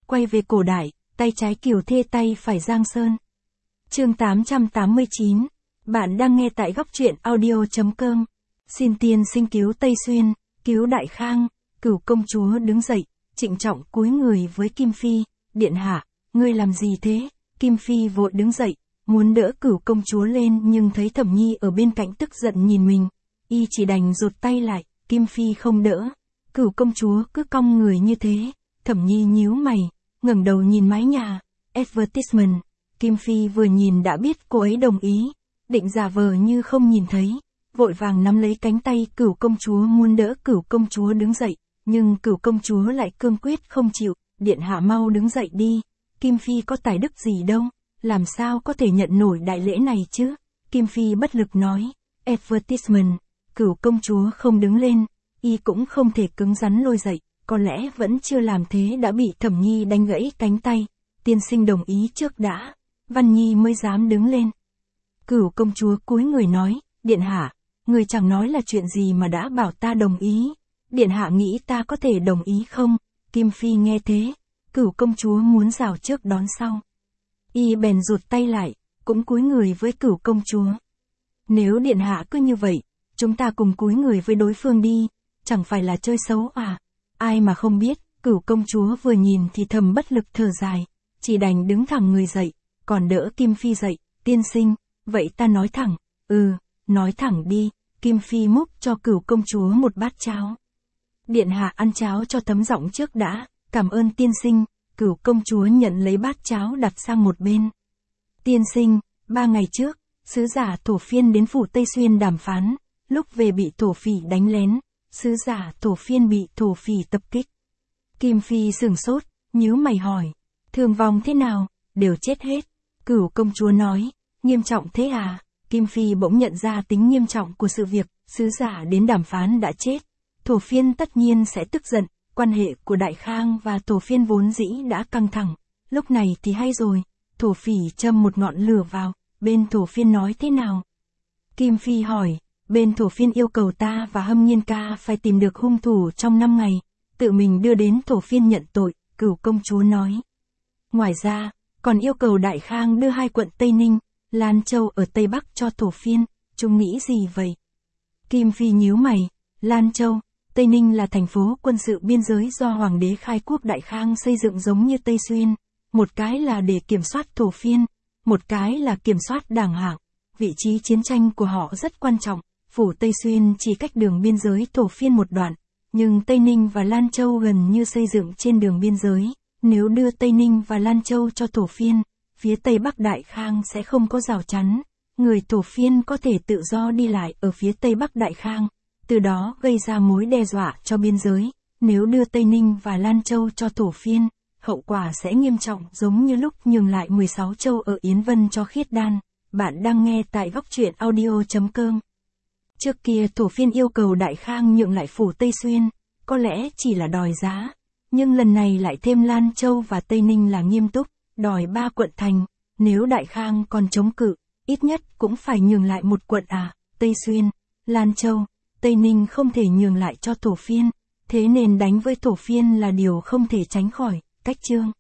quay về cổ đại, tay trái Kiều Thê tay phải Giang Sơn. Chương 889. Bạn đang nghe tại góc truyện audio.com. Xin tiên sinh cứu Tây Xuyên, cứu Đại Khang. Cửu công chúa đứng dậy, trịnh trọng cúi người với Kim Phi. Điện hạ, ngươi làm gì thế? Kim Phi vội đứng dậy, muốn đỡ Cửu công chúa lên nhưng thấy Thẩm Nhi ở bên cạnh tức giận nhìn mình. Y chỉ đành rụt tay lại, Kim Phi không đỡ. Cửu công chúa cứ cong người như thế. Thẩm Nhi nhíu mày, ngẩng đầu nhìn mái nhà. Advertisement. Kim Phi vừa nhìn đã biết cô ấy đồng ý, định giả vờ như không nhìn thấy, vội vàng nắm lấy cánh tay Cửu công chúa muốn đỡ Cửu công chúa đứng dậy, nhưng Cửu công chúa lại cương quyết không chịu. Điện hạ mau đứng dậy đi, Kim Phi có tài đức gì đâu, làm sao có thể nhận nổi đại lễ này chứ? Kim Phi bất lực nói. Advertisement. Cửu công chúa không đứng lên, y cũng không thể cứng rắn lôi dậy, có lẽ vẫn chưa làm thế đã bị Thẩm Nhi đánh gãy cánh tay. Tiên sinh đồng ý trước đã, Văn Nhi mới dám đứng lên. Cửu công chúa cúi người nói, điện hạ, người chẳng nói là chuyện gì mà đã bảo ta đồng ý. Điện hạ nghĩ ta có thể đồng ý không? Kim Phi nghe thế, Cửu công chúa muốn rào trước đón sau. Y bèn rụt tay lại, cũng cúi người với Cửu công chúa. Nếu điện hạ cứ như vậy, chúng ta cùng cúi người với đối phương đi, chẳng phải là chơi xấu à? Ai mà không biết, Cửu công chúa vừa nhìn thì thầm bất lực thở dài, chỉ đành đứng thẳng người dậy, còn đỡ Kim Phi dậy. Tiên sinh, vậy ta nói thẳng. Nói thẳng đi. Kim Phi múc cho Cửu công chúa một bát cháo. Điện hạ ăn cháo cho thấm giọng trước đã, cảm ơn tiên sinh. Cửu công chúa nhận lấy bát cháo đặt sang một bên. Tiên sinh, 3 ngày trước, sứ giả Thổ Phiên đến phủ Tây Xuyên đàm phán, lúc về bị thổ phỉ đánh lén, sứ giả Thổ Phiên bị thổ phỉ tập kích. Kim Phi sửng sốt, nhíu mày hỏi, thương vong thế nào? Đều chết hết. Cửu công chúa nói, nghiêm trọng thế à? Kim Phi bỗng nhận ra tính nghiêm trọng của sự việc, sứ giả đến đàm phán đã chết. Thổ Phiên tất nhiên sẽ tức giận, quan hệ của Đại Khang và Thổ Phiên vốn dĩ đã căng thẳng. Lúc này thì hay rồi, thổ phỉ châm một ngọn lửa vào, bên Thổ Phiên nói thế nào? Kim Phi hỏi, bên Thổ Phiên yêu cầu ta và Hâm Nhiên ca phải tìm được hung thủ trong 5 ngày, tự mình đưa đến Thổ Phiên nhận tội, Cửu công chúa nói. Ngoài ra, còn yêu cầu Đại Khang đưa 2 quận Tây Ninh, Lan Châu ở Tây Bắc cho Thổ Phiên. Chúng nghĩ gì vậy? Kim Phi nhíu mày, Lan Châu, Tây Ninh là thành phố quân sự biên giới do Hoàng đế khai quốc Đại Khang xây dựng giống như Tây Xuyên, một cái là để kiểm soát Thổ Phiên, một cái là kiểm soát Đảng Hạng. Vị trí chiến tranh của họ rất quan trọng, phủ Tây Xuyên chỉ cách đường biên giới Thổ Phiên một đoạn, nhưng Tây Ninh và Lan Châu gần như xây dựng trên đường biên giới. Nếu đưa Tây Ninh và Lan Châu cho Thổ Phiên, phía Tây Bắc Đại Khang sẽ không có rào chắn, người Thổ Phiên có thể tự do đi lại ở phía Tây Bắc Đại Khang, từ đó gây ra mối đe dọa cho biên giới. Nếu đưa Tây Ninh và Lan Châu cho Thổ Phiên, hậu quả sẽ nghiêm trọng giống như lúc nhường lại 16 châu ở Yến Vân cho Khiết Đan. Bạn đang nghe tại góc truyện audio.com. Trước kia Thổ Phiên yêu cầu Đại Khang nhượng lại phủ Tây Xuyên, có lẽ chỉ là đòi giá. Nhưng lần này lại thêm Lan Châu và Tây Ninh là nghiêm túc, đòi 3 quận thành. Nếu Đại Khang còn chống cự, ít nhất cũng phải nhường lại 1 quận à. Tây Xuyên, Lan Châu, Tây Ninh không thể nhường lại cho Thổ Phiên, thế nên đánh với Thổ Phiên là điều không thể tránh khỏi. Cách chương